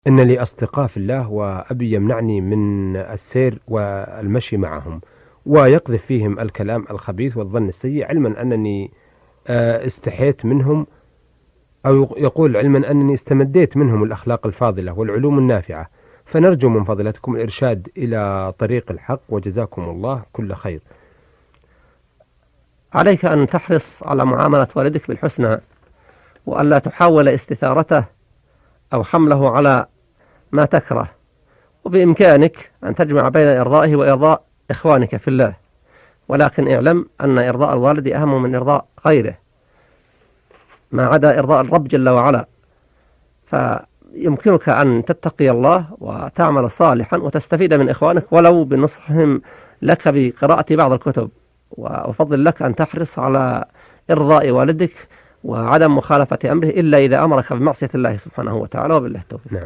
إن لي أصدقاء في الله وأبي يمنعني من السير والمشي معهم، ويقذف فيهم الكلام الخبيث والظن السيء، علما أنني استحيت منهم، أو يقول علما أنني استمديت منهم الأخلاق الفاضلة والعلوم النافعة. فنرجو من فضلتكم الإرشاد إلى طريق الحق، وجزاكم الله كل خير. عليك أن تحرص على معاملة والدك بالحسنى، وألا تحاول استثارته أو حمله على ما تكره، وبإمكانك أن تجمع بين إرضائه وإرضاء إخوانك في الله، ولكن اعلم أن إرضاء الوالد أهم من إرضاء غيره ما عدا إرضاء الرب جل وعلا. فيمكنك أن تتقي الله وتعمل صالحا وتستفيد من إخوانك ولو بنصحهم لك بقراءة بعض الكتب، وأفضل لك أن تحرص على إرضاء والدك وعدم مخالفة أمره إلا إذا أمرك بمعصية الله سبحانه وتعالى، وبالله التوفيق.